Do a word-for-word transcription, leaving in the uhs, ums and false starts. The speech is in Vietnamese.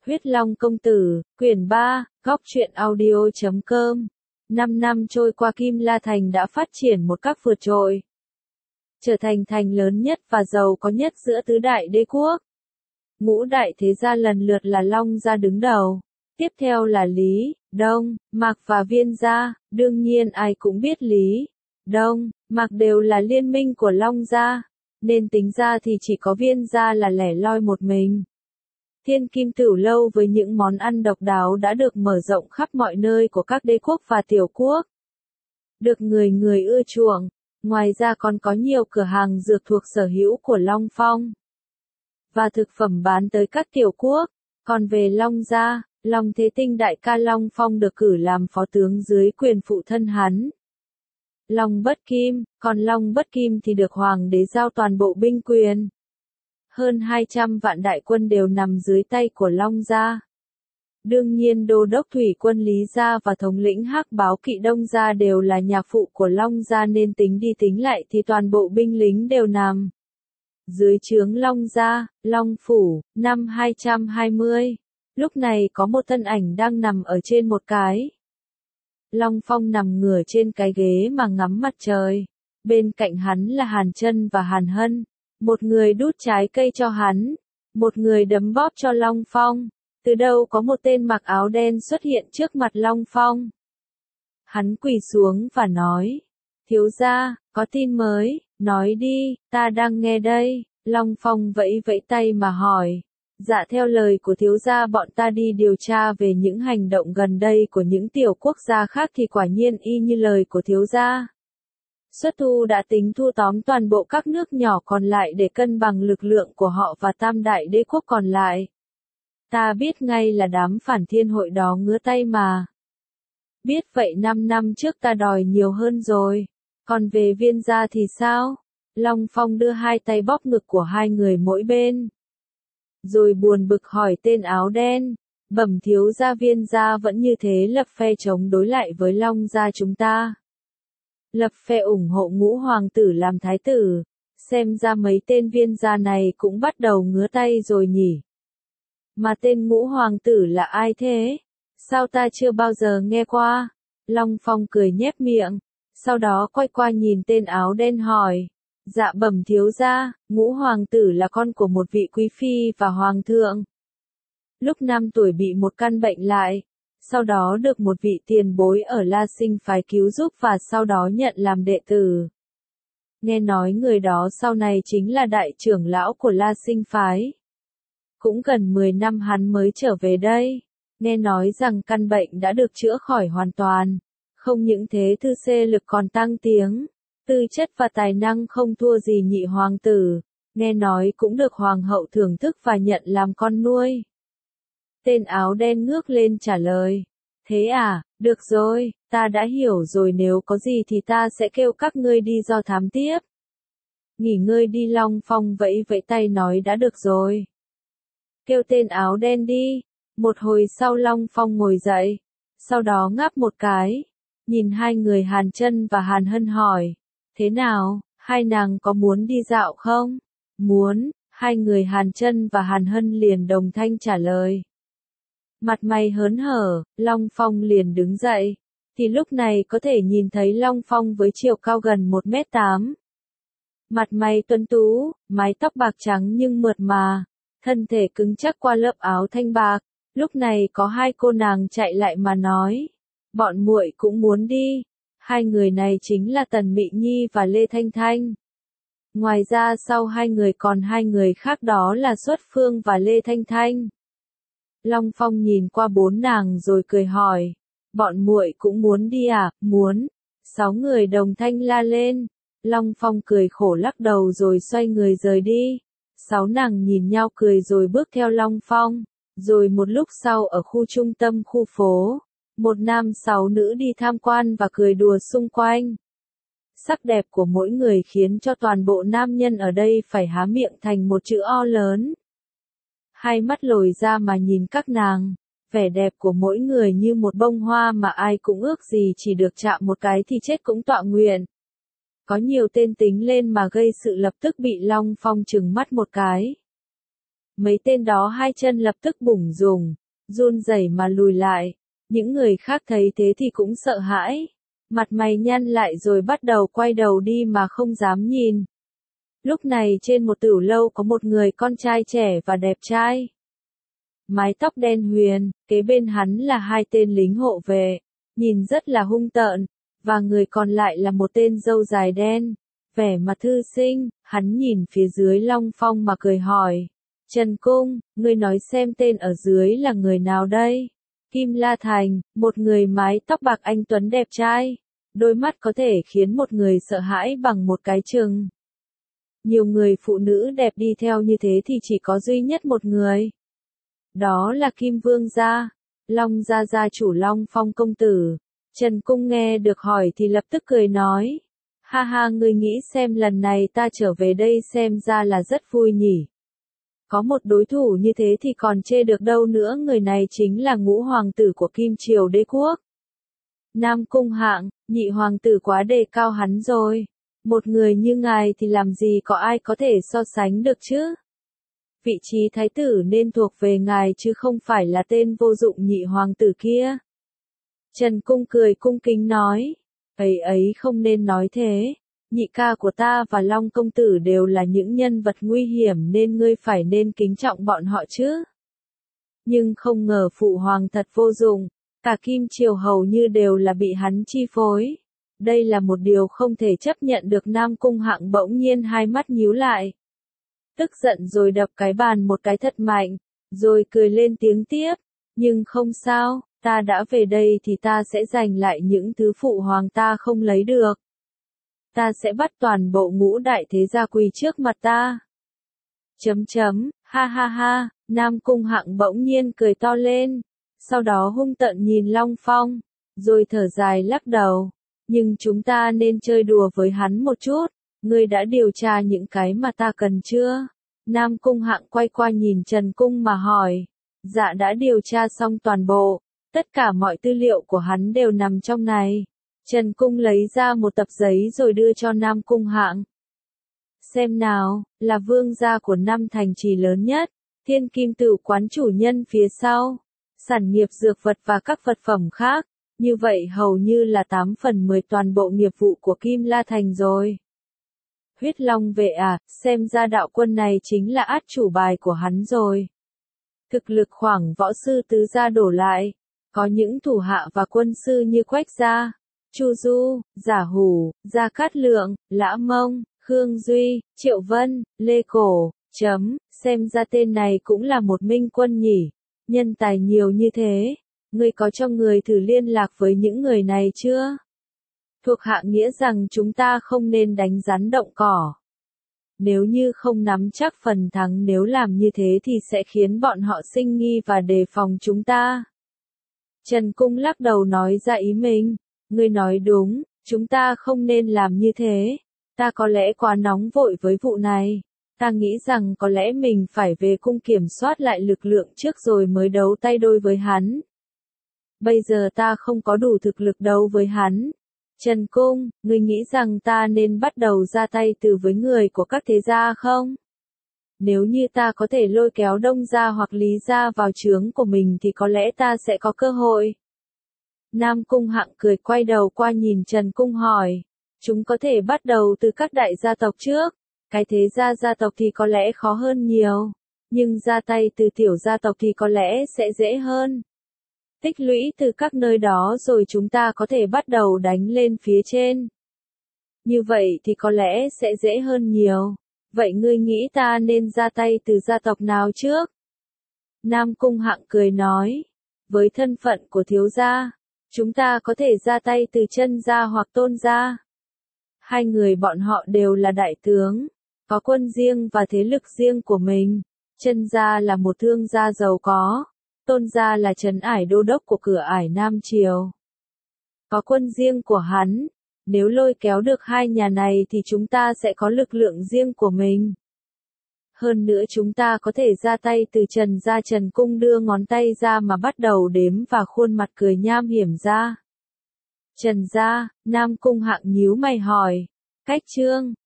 Huyết Long Công Tử, quyển ba, góc truyện audio chấm com. Năm năm trôi qua, Kim La Thành đã phát triển một cách vượt trội, trở thành thành lớn nhất và giàu có nhất giữa tứ đại đế quốc. Ngũ đại thế gia lần lượt là Long gia đứng đầu, tiếp theo là Lý, Đông, Mạc và Viên gia. Đương nhiên ai cũng biết Lý, Đông, Mạc đều là liên minh của Long gia, nên tính ra thì chỉ có Viên gia là lẻ loi một mình. Thiên Kim Tửu Lâu với những món ăn độc đáo đã được mở rộng khắp mọi nơi của các đế quốc và tiểu quốc, được người người ưa chuộng. Ngoài ra còn có nhiều cửa hàng dược thuộc sở hữu của Long Phong, và thực phẩm bán tới các tiểu quốc. Còn về Long gia, Long Thế Tinh đại ca Long Phong được cử làm phó tướng dưới quyền phụ thân hắn, Long Bất Kim, còn Long Bất Kim thì được hoàng đế giao toàn bộ binh quyền. Hơn hai trăm vạn đại quân đều nằm dưới tay của Long gia. Đương nhiên đô đốc thủy quân Lý gia và thống lĩnh Hắc Báo Kỵ Đông gia đều là nhà phụ của Long gia, nên tính đi tính lại thì toàn bộ binh lính đều nằm dưới trướng Long gia. Long phủ, năm hai trăm hai mươi. Lúc này có một thân ảnh đang nằm ở trên một cái Long Phong, nằm ngửa trên cái ghế mà ngắm mặt trời. Bên cạnh hắn là Hàn Chân và Hàn Hân. Một người đút trái cây cho hắn, một người đấm bóp cho Long Phong. Từ đâu có một tên mặc áo đen xuất hiện trước mặt Long Phong. Hắn quỳ xuống và nói, thiếu gia, có tin mới, nói đi, ta đang nghe đây. Long Phong vẫy vẫy tay mà hỏi, dạ theo lời của thiếu gia, bọn ta đi điều tra về những hành động gần đây của những tiểu quốc gia khác thì quả nhiên y như lời của thiếu gia. Xuất thu đã tính thu tóm toàn bộ các nước nhỏ còn lại để cân bằng lực lượng của họ và tam đại đế quốc còn lại. Ta biết ngay là đám phản thiên hội đó ngứa tay mà. Biết vậy năm năm trước ta đòi nhiều hơn rồi. Còn về Viên gia thì sao? Long Phong đưa hai tay bóp ngực của hai người mỗi bên, rồi buồn bực hỏi tên áo đen, bẩm thiếu gia, Viên gia vẫn như thế lập phe chống đối lại với Long gia chúng ta. Lập phe ủng hộ ngũ hoàng tử làm thái tử. Xem ra mấy tên Viên gia này cũng bắt đầu ngứa tay rồi nhỉ. Mà tên ngũ hoàng tử là ai thế? Sao ta chưa bao giờ nghe qua? Long Phong cười nhếch miệng, sau đó quay qua nhìn tên áo đen hỏi, dạ bẩm thiếu gia, ngũ hoàng tử là con của một vị quý phi và hoàng thượng. Lúc năm tuổi bị một căn bệnh lại, sau đó được một vị tiền bối ở La Sinh phái cứu giúp và sau đó nhận làm đệ tử. Nghe nói người đó sau này chính là đại trưởng lão của La Sinh phái. Cũng gần mười năm hắn mới trở về đây. Nghe nói rằng căn bệnh đã được chữa khỏi hoàn toàn. Không những thế, thư xê lực còn tăng tiếng, tư chất và tài năng không thua gì nhị hoàng tử. Nghe nói cũng được hoàng hậu thưởng thức và nhận làm con nuôi. Tên áo đen ngước lên trả lời, thế à, được rồi, ta đã hiểu rồi, nếu có gì thì ta sẽ kêu các ngươi đi do thám tiếp. Nghỉ ngơi đi. Long Phong vẫy vẫy tay nói đã được rồi. Kêu tên áo đen đi. Một hồi sau Long Phong ngồi dậy, sau đó ngáp một cái, nhìn hai người Hàn Chân và Hàn Hân hỏi, thế nào, hai nàng có muốn đi dạo không? Muốn. Hai người Hàn Chân và Hàn Hân liền đồng thanh trả lời. Mặt mày hớn hở, Long Phong liền đứng dậy, thì lúc này có thể nhìn thấy Long Phong với chiều cao gần một mét tám. Mặt mày tuấn tú, mái tóc bạc trắng nhưng mượt mà, thân thể cứng chắc qua lớp áo thanh bạc. Lúc này có hai cô nàng chạy lại mà nói, bọn muội cũng muốn đi. Hai người này chính là Tần Mị Nhi và Lê Thanh Thanh. Ngoài ra sau hai người còn hai người khác, đó là Xuất Phương và Lê Thanh Thanh. Long Phong nhìn qua bốn nàng rồi cười hỏi, bọn muội cũng muốn đi à? Muốn. Sáu người đồng thanh la lên. Long Phong cười khổ lắc đầu rồi xoay người rời đi. Sáu nàng nhìn nhau cười rồi bước theo Long Phong. Rồi một lúc sau ở khu trung tâm khu phố, một nam sáu nữ đi tham quan và cười đùa xung quanh. Sắc đẹp của mỗi người khiến cho toàn bộ nam nhân ở đây phải há miệng thành một chữ O lớn. Hai mắt lồi ra mà nhìn các nàng, vẻ đẹp của mỗi người như một bông hoa mà ai cũng ước gì chỉ được chạm một cái thì chết cũng tọa nguyện. Có nhiều tên tính lên mà gây sự lập tức bị Long Phong trừng mắt một cái. Mấy tên đó hai chân lập tức bủng rùng, run rẩy mà lùi lại. Những người khác thấy thế thì cũng sợ hãi. Mặt mày nhăn lại rồi bắt đầu quay đầu đi mà không dám nhìn. Lúc này trên một tửu lâu có một người con trai trẻ và đẹp trai. Mái tóc đen huyền, kế bên hắn là hai tên lính hộ vệ, nhìn rất là hung tợn, và người còn lại là một tên râu dài đen, vẻ mặt thư sinh. Hắn nhìn phía dưới Long Phong mà cười hỏi, Trần Cung, ngươi nói xem tên ở dưới là người nào đây? Kim La Thành, một người mái tóc bạc anh tuấn đẹp trai, đôi mắt có thể khiến một người sợ hãi bằng một cái chừng. Nhiều người phụ nữ đẹp đi theo như thế thì chỉ có duy nhất một người. Đó là Kim Vương gia, Long gia gia chủ Long Phong công tử. Trần Cung nghe được hỏi thì lập tức cười nói, ha ha, ngươi nghĩ xem lần này ta trở về đây xem ra là rất vui nhỉ. Có một đối thủ như thế thì còn chê được đâu nữa, người này chính là ngũ hoàng tử của Kim Triều Đế Quốc. Nam Cung Hạng, nhị hoàng tử quá đề cao hắn rồi. Một người như ngài thì làm gì có ai có thể so sánh được chứ? Vị trí thái tử nên thuộc về ngài chứ không phải là tên vô dụng nhị hoàng tử kia. Trần Cung cười cung kính nói, ấy ấy không nên nói thế. Nhị ca của ta và Long công tử đều là những nhân vật nguy hiểm nên ngươi phải nên kính trọng bọn họ chứ. Nhưng không ngờ phụ hoàng thật vô dụng, cả Kim Triều hầu như đều là bị hắn chi phối. Đây là một điều không thể chấp nhận được. Nam Cung Hạng bỗng nhiên hai mắt nhíu lại. Tức giận rồi đập cái bàn một cái thật mạnh, rồi cười lên tiếng tiếp, nhưng không sao, ta đã về đây thì ta sẽ giành lại những thứ phụ hoàng ta không lấy được. Ta sẽ bắt toàn bộ ngũ đại thế gia quỳ trước mặt ta. Chấm chấm, ha ha ha, Nam Cung Hạng bỗng nhiên cười to lên, sau đó hung tợn nhìn Long Phong, rồi thở dài lắc đầu, nhưng chúng ta nên chơi đùa với hắn một chút, ngươi đã điều tra những cái mà ta cần chưa? Nam Cung Hạng quay qua nhìn Trần Cung mà hỏi, dạ đã điều tra xong toàn bộ, tất cả mọi tư liệu của hắn đều nằm trong này. Trần Cung lấy ra một tập giấy rồi đưa cho Nam Cung Hạng. Xem nào, là vương gia của năm thành trì lớn nhất, Thiên Kim Tửu quán chủ nhân phía sau, sản nghiệp dược vật và các vật phẩm khác, như vậy hầu như là tám phần mười toàn bộ nghiệp vụ của Kim La Thành rồi. Huyết Long vệ à, xem ra đạo quân này chính là át chủ bài của hắn rồi. Thực lực khoảng võ sư tứ gia đổ lại, có những thủ hạ và quân sư như Quách gia, Chu Du, Giả Hủ, Gia Cát Lượng, Lã Mông, Khương Duy, Triệu Vân, Lê Cổ, chấm, xem ra tên này cũng là một minh quân nhỉ, nhân tài nhiều như thế, ngươi có cho người thử liên lạc với những người này chưa? Thuộc hạ nghĩa rằng chúng ta không nên đánh rắn động cỏ. Nếu như không nắm chắc phần thắng, nếu làm như thế thì sẽ khiến bọn họ sinh nghi và đề phòng chúng ta. Trần Cung lắc đầu nói ra ý mình. Ngươi nói đúng, chúng ta không nên làm như thế. Ta có lẽ quá nóng vội với vụ này. Ta nghĩ rằng có lẽ mình phải về cung kiểm soát lại lực lượng trước rồi mới đấu tay đôi với hắn. Bây giờ ta không có đủ thực lực đấu với hắn. Trần Cung, ngươi nghĩ rằng ta nên bắt đầu ra tay từ với người của các thế gia không? Nếu như ta có thể lôi kéo Đông gia hoặc Lý gia vào trướng của mình thì có lẽ ta sẽ có cơ hội. Nam Cung Hạng cười quay đầu qua nhìn Trần Cung hỏi, chúng có thể bắt đầu từ các đại gia tộc trước, cái thế gia gia tộc thì có lẽ khó hơn nhiều, nhưng ra tay từ tiểu gia tộc thì có lẽ sẽ dễ hơn. Tích lũy từ các nơi đó rồi chúng ta có thể bắt đầu đánh lên phía trên. Như vậy thì có lẽ sẽ dễ hơn nhiều. Vậy ngươi nghĩ ta nên ra tay từ gia tộc nào trước? Nam Cung Hạng cười nói, với thân phận của thiếu gia, chúng ta có thể ra tay từ Chân gia hoặc Tôn gia. Hai người bọn họ đều là đại tướng, có quân riêng và thế lực riêng của mình. Chân gia là một thương gia giàu có, Tôn gia là trấn ải đô đốc của cửa ải Nam Triều. Có quân riêng của hắn, nếu lôi kéo được hai nhà này thì chúng ta sẽ có lực lượng riêng của mình. Hơn nữa chúng ta có thể ra tay từ Trần gia. Trần Cung đưa ngón tay ra mà bắt đầu đếm và khuôn mặt cười nham hiểm ra. Trần gia, Nam Cung Hạng nhíu mày hỏi, cách trương,